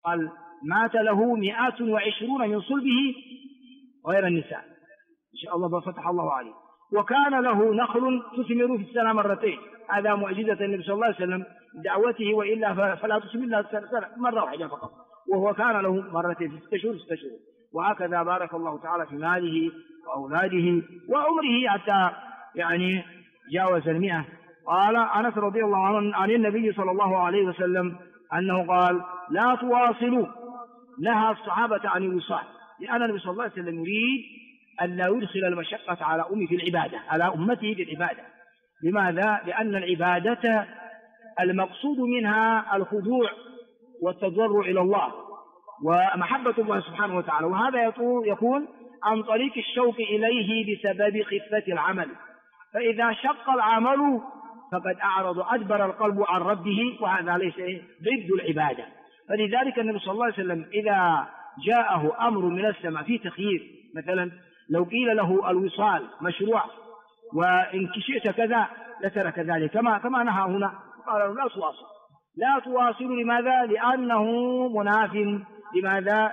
قال مات له 120 من صلبه غير النساء، إن شاء الله فتح الله عليه. وكان له نخل تثمر في السنة مرتين، هذا معجزة النبي صلى الله عليه وسلم دعوته، وإلا فلا تثمر إلا سنة مرة واحدة فقط، وهو كان له مرتين في 6 شهور 6 شهور. وهكذا بارك الله تعالى في ماله وأولاده وعمره حتى يعني جاوز 100. قال أنس رضي الله عنه عن النبي صلى الله عليه وسلم أنه قال لا تواصلوا، نهى الصحابة عن الوصال، لأن النبي صلى الله عليه وسلم يريد أن لا يدخل المشقة على أمته في العبادة. لماذا؟ لأن العبادة المقصود منها الخضوع والتضرع إلى الله ومحبة الله سبحانه وتعالى، وهذا يكون عن طريق الشوق إليه بسبب خفة العمل. فإذا شق العمل فقد أدبر القلب عن ربه، وهذا ليس ضد العبادة. فلذلك النبي صلى الله عليه وسلم إذا جاءه أمر من السماء في تخيير، مثلا لو قيل له الوصال مشروع وإن شئت كذا لترك ذلك كما نهى هنا، قال لا تواصلوا. لماذا؟ لأنه مناف لماذا؟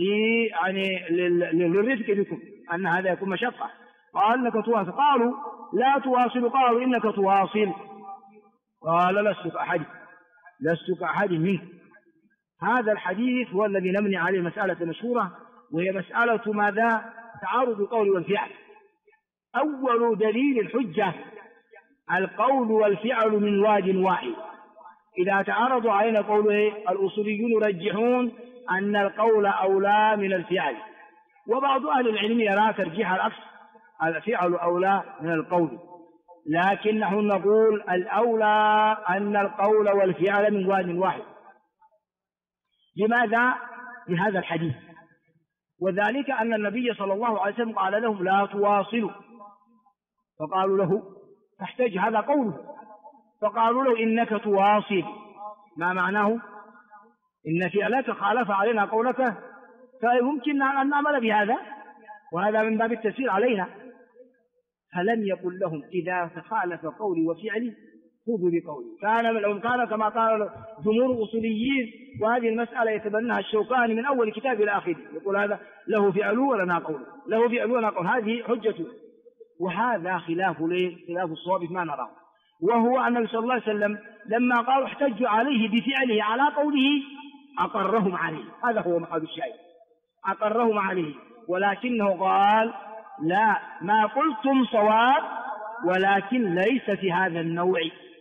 للرفق بكم، أن هذا يكون مشقة. قال إنك تواصل، قالوا لا تواصل، قالوا إنك تواصل، قال لست كأحد منك. هذا الحديث هو الذي نبني عليه مسألة مشهورة، وهي مسألة ماذا؟ تعارض القول والفعل. أول دليل الحجة القول والفعل من واد واحد. إذا تعارضوا علينا قوله الأصوليون يرجحون أن القول أولى من الفعل، وبعض أهل العلم يرى ترجيح العكس، الفعل أولى من القول، لكنه نقول الأولى أن القول والفعل من واد واحد. لماذا؟ لهذا الحديث، وذلك أن النبي صلى الله عليه وسلم قال لهم لا تواصلوا، فقالوا له تحتاج هذا قوله، فقالوا له إنك تواصل، ما معناه؟ إن فعلك خالف علينا قولك، فيمكن أن نعمل بهذا، وهذا من باب التسير علينا. فلم يقل لهم إذا تخالف قولي وفعلي خذوا بقولي. لو كان كما قال جمهور الأصوليين، وهذه المسألة يتبناها الشوكاني من أول كتاب إلى آخره، يقول هذا له فعل ولنا قول، له فعل ولنا قول، هذه حجته. وهذا خلاف الصواب ما نراه، وهو أن النبي صلى الله عليه وسلم لما قالوا احتجوا عليه بفعله على قوله أقرهم عليه، هذا هو محل الشاهد، أقرهم عليه. ولكنه قال لا، ما قلتم صواب، ولكن ليس في هذا النوع،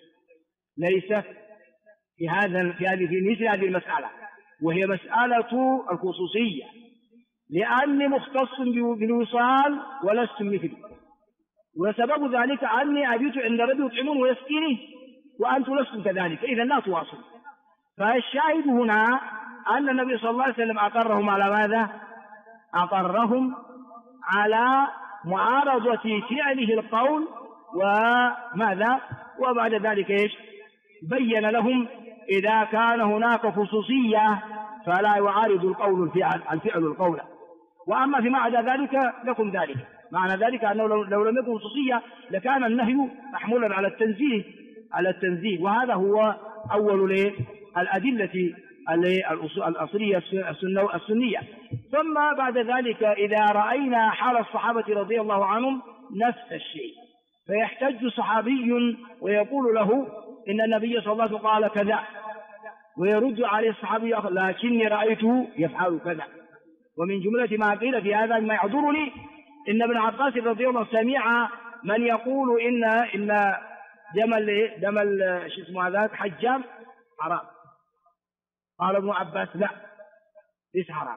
ليس في مثل هذه المسألة، وهي مسألة الخصوصية، لأني مختص بالوصال ولست مثلي، وسبب ذلك أني أبيت عند ربي يطعمون ويسقيني وأنتم لستم كذلك، إذا لا تواصل. فالشاهد هنا أن النبي صلى الله عليه وسلم أقرهم على ماذا؟ أقرهم على معارضة فعله القول وماذا؟ وبعد ذلك إيش؟ بين لهم إذا كان هناك خصوصية فلا يعارض القول الفعل القول، وأما فيما عدا ذلك لكم ذلك. معنى ذلك أنه لو لم يكن خصوصية لكان النهي محمولا على التنزيه، وهذا هو أول الأدلة الأصلية السنية. ثم بعد ذلك إذا رأينا حال الصحابة رضي الله عنهم نفس الشيء، فيحتج صحابي ويقول له إن النبي صلى الله عليه وسلم قال كذا، ويرد عليه الصحابي لكني رأيته يفعل كذا. ومن جملة ما قيل في هذا ما يعذرني إن ابن عباس رضي الله سمع من يقول إن دم شو اسمه هذا حجام حرام. قال ابن عباس لا، ليس حرام.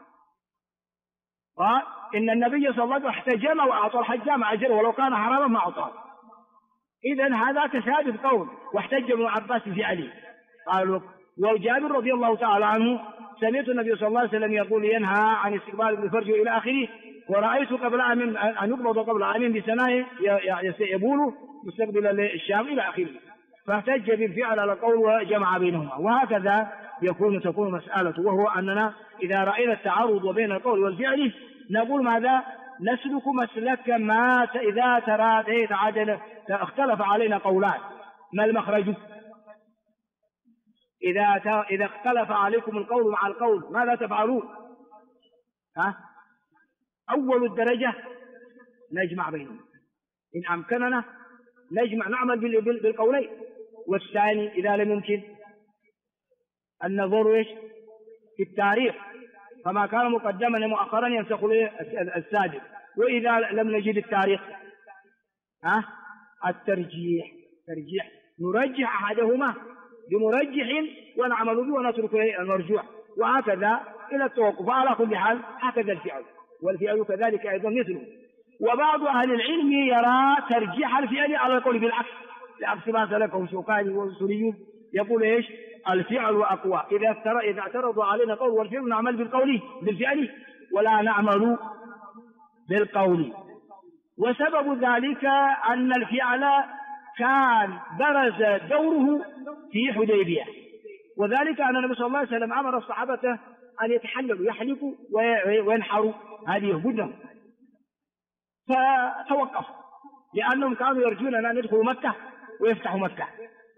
قال إن النبي صلى الله عليه وسلم احتجم وأعطى الحجام أجر ولو كان حراما ما أعطاه. إذن هذا تشابه قول، واحتج ابن عباس في علي. قالوا وجابر رضي الله تعالى عنه سمعت النبي صلى الله عليه وسلم يقول ينهى عن استقبال ابن فرج إلى آخره، ورأيت قبل أن يقبض قبل عام بسنة يبول مستقبل الشام إلى آخره، فاحتج بالفعل على القول وجمع بينهما. وهكذا تكون مسألة، وهو أننا إذا رأينا التعارض بين القول والفعل نقول ماذا؟ نسلك مسلك ما إذا اختلف علينا قولان ما المخرج؟ إذا اختلف عليكم القول مع القول ماذا تفعلون؟ أول الدرجة نجمع بينهم، إن أمكننا نجمع نعمل بالقولين، والثاني إذا لم يمكن النظر في التاريخ، فما كان مقدما مؤخرا ينسخ السابق، وإذا لم نجد التاريخ الترجيح، نرجح أحدهما بمرجح ونعمل به ونترك المرجوح، وهكذا إلى التوقف. على كل حال هكذا الفعل، والفعل كذلك أيضا مثله. وبعض أهل العلم يرى ترجيح الفعل على القول بالعكس، لعكس ما سلكه شوكاني والسوري، يقول الفعل أقوى، إذا اعترضوا علينا قول والفعل نعمل بالفعل ولا نعمل بالقول. وسبب ذلك أن الفعل كان برز دوره في حديبية، وذلك أن النبي صلى الله عليه وسلم أمر الصحابة أن يتحللوا يحلقوا وينحروا هذه هدنهم، فتوقفوا لأنهم كانوا يرجون أن يدخلوا مكة ويفتحوا مكة،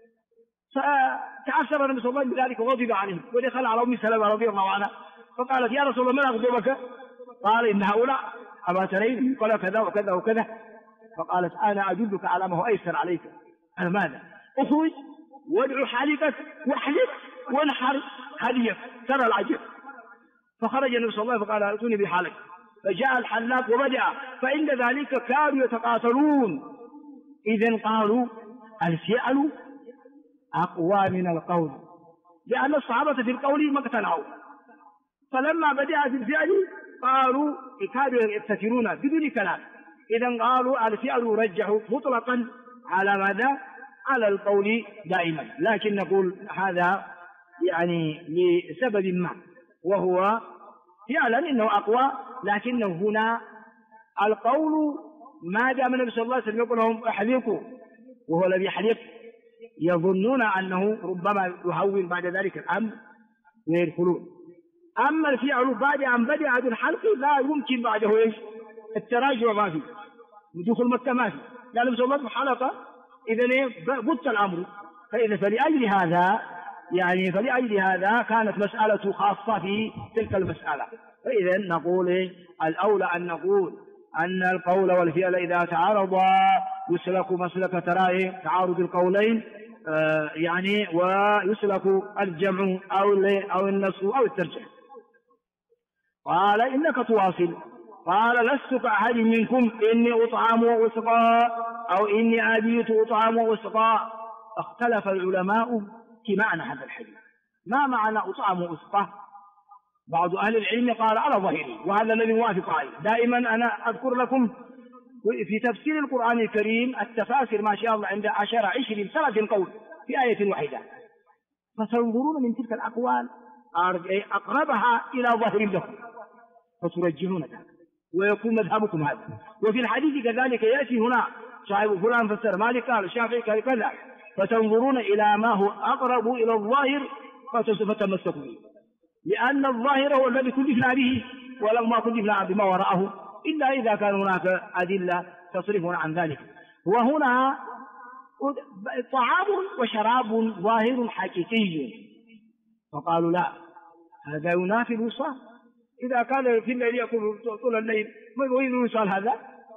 فتعثر النبي صلى الله عليه وسلم بذلك وغضب عليهم، ودخل على أم سلمة رضي الله عنها فقالت يا رسول الله من أغضبك؟ قال إن هؤلاء أما ترين قال كذا وكذا وكذا، فقالت أنا أدلك على ما هو أيسر عليك. أنا ماذا؟ أخرج وادعو حالكك واحلق وانحر هديك، ترى العجب. فخرج النبي صلى الله عليه وسلم فقال ائتوني بحالك، فجاء الحلاق وبدأ، فإن ذلك كانوا يتقاتلون. إذن قالوا الفعل أقوى من القول، لأن الصحابة في القول ما اقتنعوا، فلما بدأ في الفعل قالوا كانوا يفتكرون بدون كلام. إذن قالوا الفعل يرجح مطلقا على ماذا؟ على القول دائما، لكن نقول هذا يعني لسبب ما، وهو فعلا إنه أقوى، لكنه هنا القول ما دام النبي صلى الله عليه وسلم يقول لهم احلقوا وهو الذي يحلق، يظنون أنه ربما يهون بعد ذلك الأمر ويدخلون. أما الفعل بعد أن بدأ بالحلق لا يمكن بعده التراجع، ما فيه دخول مكة ما فيه، لأن النبي صلى الله عليه وسلم حلق، إذن بط الأمر. فلأجل هذا كانت مسألة خاصة في تلك المسألة. فإذا نقول الأولى أن نقول أن القول والفعل إذا تعارضا يسلك مسلك تعارض القولين، ويسلك الجمع أو النص أو الترجيح. قال إنك تواصل، قال لست كأحد منكم إني أطعم وأسقى أو إني أبيت أطعم وأسقى. اختلف العلماء في معنى هذا الحديث، ما معنى أطعم وأسقى؟ بعض أهل العلم قال على ظاهره، وهذا الذي موافق عليه. دائما أنا أذكر لكم في تفسير القرآن الكريم التفاسير ما شاء الله عند 10-20 قول في آية واحدة، فتنظرون من تلك الأقوال أقربها إلى ظاهر لكم فترجحون ذلك ويكون مذهبكم هذا. وفي الحديث كذلك يأتي هنا صاحب فلان فسر مالك قال الشافعي كذا، فتنظرون إلى ما هو أقرب إلى الظاهر فتمسكوا به، لأن الظاهر هو الذي كلفنا به ولما كلفنا بما وراءه، إلا إذا كان هناك أدلة تصرفنا عن ذلك. وهنا طعام وشراب ظاهر حقيقي، فقالوا لا هذا ينافي الوصال، إذا كان في الليل يأكل طول الليل ما يريد الوصال هذا؟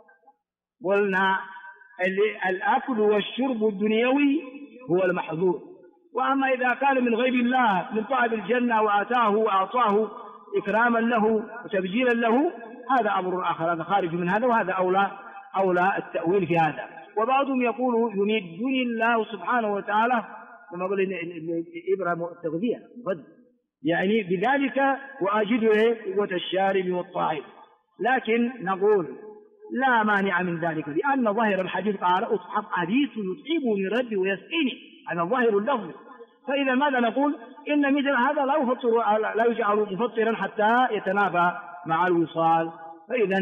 قلنا الأكل والشرب الدنيوي هو المحظور، وأما إذا كان من غير الله من طلب الجنة وآتاه وأعطاه إكراما له وتبجيلا له هذا أمر آخر، هذا خارج من هذا، وهذا أولى التأويل في هذا. وبعضهم يقول يمدني الله سبحانه وتعالى كما قال إبراهيم التغذية يعني بذلك وأجد قوة الشارب والطاعم، لكن نقول لا مانع من ذلك، لأن ظاهر الحديث قال أصحاب حديث يطعمني ربي ويسقيني، هذا ظاهر اللفظ. فإذا ماذا نقول؟ إن مثل هذا لا يجعل مفطرا حتى يتنافى مع الوصال، فإذا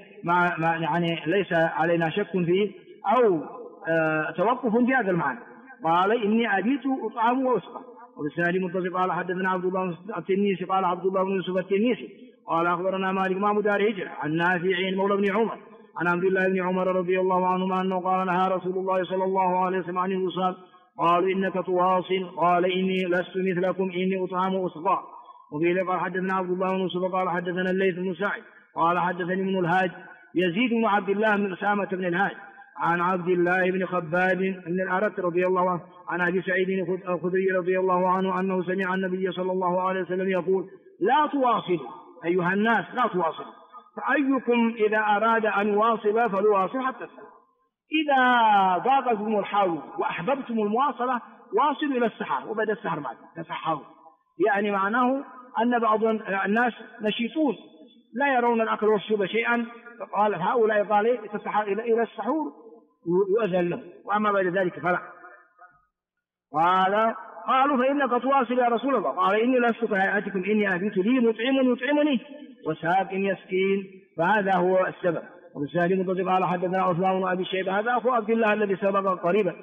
ليس علينا شك فيه أو توقف في هذا المعنى. قال إني أبيت أطعم وأسقى. وبالسناد متصل قال حدثنا عبد الله التنيسي قال عبد الله بن يوسف التنيسي قال أخبرنا مالك ما مدار هجرة عن نافع مولى بن عمر عن عبد الله بن عمر رضي الله عنهما أنه قال نهى رسول الله صلى الله عليه وسلم عن الوصال قالوا إنك تواصل، قال إني لست مثلكم إني أطعم وأسقى. وفي قال حدثنا عبد الله بن يوسف قال حدثنا الليث بن سعد قال حدثني ابن الهاد يزيد بن عبد الله بن أسامة بن الهاد عن عبد الله بن خباب بن الأرت رضي الله عنه عن أبي سعيد الخدري رضي الله عنه أنه سمع النبي صلى الله عليه وسلم يقول: لا تواصلوا أيها الناس، لا تواصلوا، فأيكم إذا أراد أن يواصل فليواصل حتى السحر. إذا ضاقتكم الحال وأحببتم المواصلة واصلوا إلى السحر، وبدأ السحر بعد تسحروا. يعني معناه أن بعض الناس نشيطون لا يرون الأكل والشرب شيئا، فقال هؤلاء قال تسحر إلى السحور يؤذن لهم، وأما بعد ذلك فلا. قالوا فإنك تواصل يا رسول الله، قال إني لست كهيئتكم إني أبيت لي مطعم يطعمني وساق يسكين، فهذا هو السبب. وبالسند متصل قال حدثنا عثمان بن أبي شيبة هذا أخو عبد الله الذي سبق قريبا.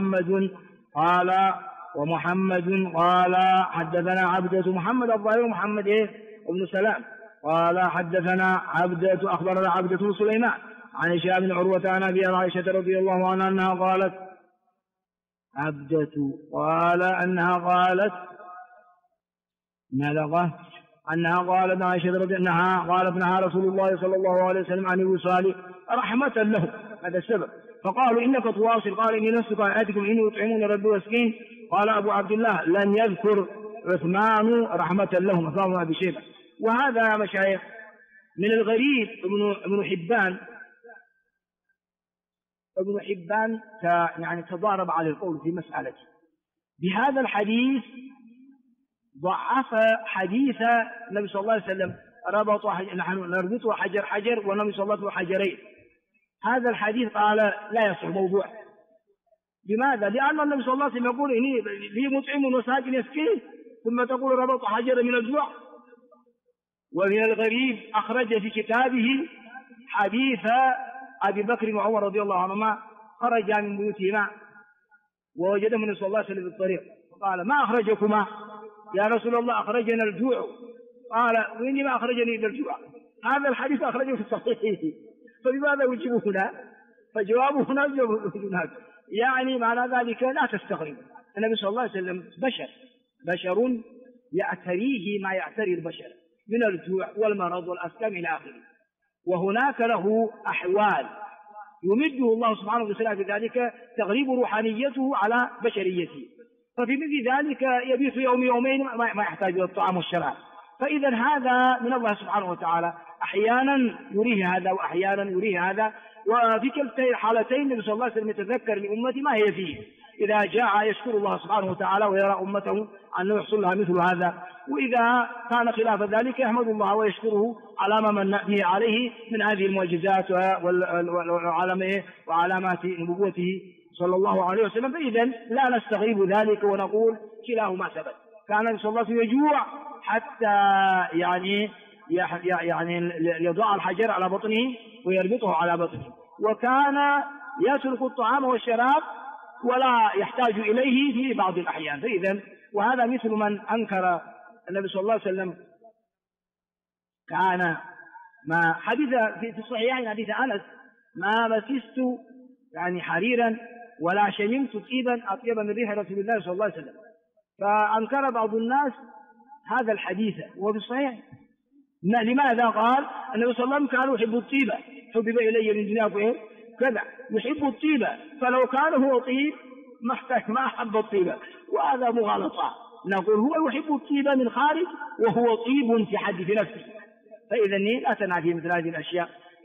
ومحمد قال حدثنا عبدة محمد الظاهر محمد ابن سلام قال حدثنا عبدة أخبرنا عبدة بن سليمان عن هشام بن عروة عن أبي عائشة رضي الله عنها أنها قالت عبدة قال أنها قالت أنها قالت عائشة رضي أنها قالت نهى رسول الله صلى الله عليه وسلم عن الوصال رحمة له، هذا السبب. فقالوا إنك تواصل، قال إني لست كهيئتكم إني يطعمون ربي ويسقين. قال أبو عبد الله لم يذكر عثمان رحمة له مثل أبي شيبة. وهذا يا مشايخ من الغريب ابن حبان يعني تضارب على القول في مسألة بهذا الحديث، ضعف حديث النبي صلى الله عليه وسلم نحن نربطه حجر حجر والنبي صلى الله عليه وسلم حجرين. هذا الحديث قال لا يصح موضوع. لماذا؟ لأن النبي صلى الله عليه وسلم يقول إني لي مطعم وساق يسكين، ثم تقول ربط حجر من الجوع. ومن الغريب أخرج في كتابه حديث أبي بكر وعمر رضي الله عنهما خرجا من بيوتهما ووجد النبي صلى الله عليه وسلم في الطريق، فقال ما أخرجكما يا رسول الله؟ أخرجنا الجوع. قال وإني ما أخرجني إلا الجوع. هذا الحديث أخرجه في الصحيح، فبماذا يجيبه هنا؟ فجوابه هنا جواب هناك. يعني معنى ذلك لا تستغرب، النبي صلى الله عليه وسلم بشر يعتريه ما يعتري البشر من الجوع والمرض والأسقام إلى آخره، وهناك له أحوال يمده الله سبحانه وتعالى في ذلك تغلب روحانيته على بشريته. ففي مثل ذلك يبيت يومين ما يحتاج إلى الطعام والشراب. فإذا هذا من الله سبحانه وتعالى، أحيانا يريه هذا وأحيانا يريه هذا. وفي كلتا الحالتين النبي صلى الله عليه وسلم يتذكر لأمتي ما هي فيه، إذا جاء يشكر الله سبحانه وتعالى ويرى أمته أنه يحصل لها مثل هذا، وإذا كان خلاف ذلك يحمد الله ويشكره على ما من به عليه من هذه المعجزات وعلامات نبوته صلى الله عليه وسلم. فإذا لا نستغرب ذلك ونقول كلاهما ثبت. كان النبي صلى الله عليه وسلم يجوع حتى يعني يضع الحجر على بطنه ويربطه على بطنه، وكان يترك الطعام والشراب ولا يحتاج إليه في بعض الأحيان. فإذا وهذا مثل من أنكر النبي صلى الله عليه وسلم كان ما حديث في الصحيحين حديث أنس ما مسست يعني حريرا ولا شممت طيبا أطيب من ريح رسول الله صلى الله عليه وسلم. فأنكر بعض الناس هذا الحديث وفي الصحيح. لماذا؟ قال النبي صلى الله عليه وسلم كان يحب الطيبة، حبب إلي من دنياكم كذا، يحب الطيبة، فلو كان هو طيب ما أحب الطيبة، وهذا مغالطة. نقول هو يحب الطيبة من خارج وهو طيب في حد في نفسه. فإذا لا تنافي مثل هذه الأشياء،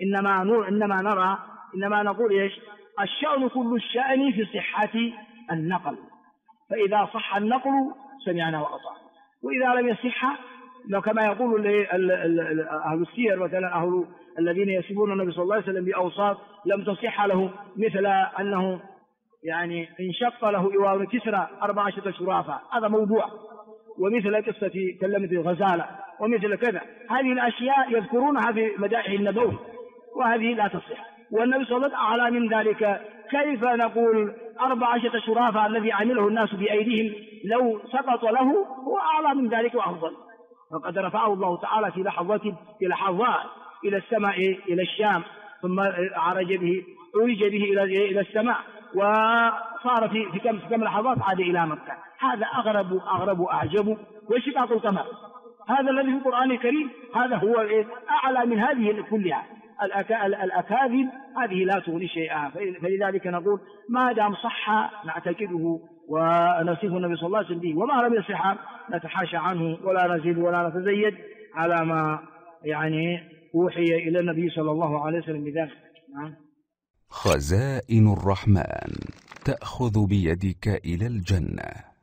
إنما نقول إيش؟ الشأن كل الشأن في صحة النقل، فإذا صح النقل سمعنا وأطعنا، وإذا لم يصح كما يقول أهل السير مثلا أهل الذين يسبون النبي صلى الله عليه وسلم بأوصاف لم تصح له، مثل أنه يعني انشق له إوار كسرى 14 شرافة، هذا موضوع، ومثل قصة كلمة الغزالة، ومثل كذا. هذه الأشياء يذكرونها في مدائح النبوي، وهذه لا تصح. والنبي صلى الله عليه وسلم أعلى من ذلك. كيف نقول 14 شرافة الذي عمله الناس بأيديهم لو سقط له هو أعلى من ذلك وأفضل؟ فقد رفعه الله تعالى في لحظات إلى السماء إلى الشام، ثم عرج به إلى السماء، وصار في كم لحظات عاد إلى مكة. هذا أغرب وأعجب وانشقاق القمر. هذا الذي في القرآن الكريم هذا هو أعلى من هذه كلها. الأكاذيب هذه لا تغني شيئا. فلذلك نقول ما دام صح نعتقده ونصف النبي صلى الله عليه وسلم به، وما لم يصح نتحاشى عنه ولا نزيد ولا نتزيد على ما أوحي إلى النبي صلى الله عليه وسلم بذلك. خزائن الرحمن تأخذ بيدك إلى الجنة.